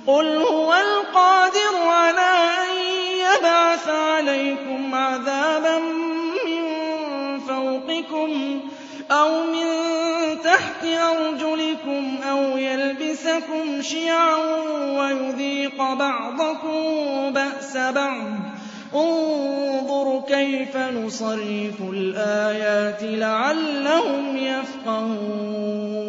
قُلْ هُوَ الْقَادِرُ عَلَىٰ أَن يَبْعَثَ عَلَيْكُمْ عَذَابًا مِّن فَوْقِكُمْ أَوْ مِن تَحْتِ أَرْجُلِكُمْ أَوْ يَلْبِسَكُمْ شِيَعًا وَيُذِيقَ بَعْضَكُم بَأْسَ بَعْضٍ ۗ انظُرْ كَيْفَ نُصَرِّفُ الْآيَاتِ لَعَلَّهُمْ يَفْقَهُونَ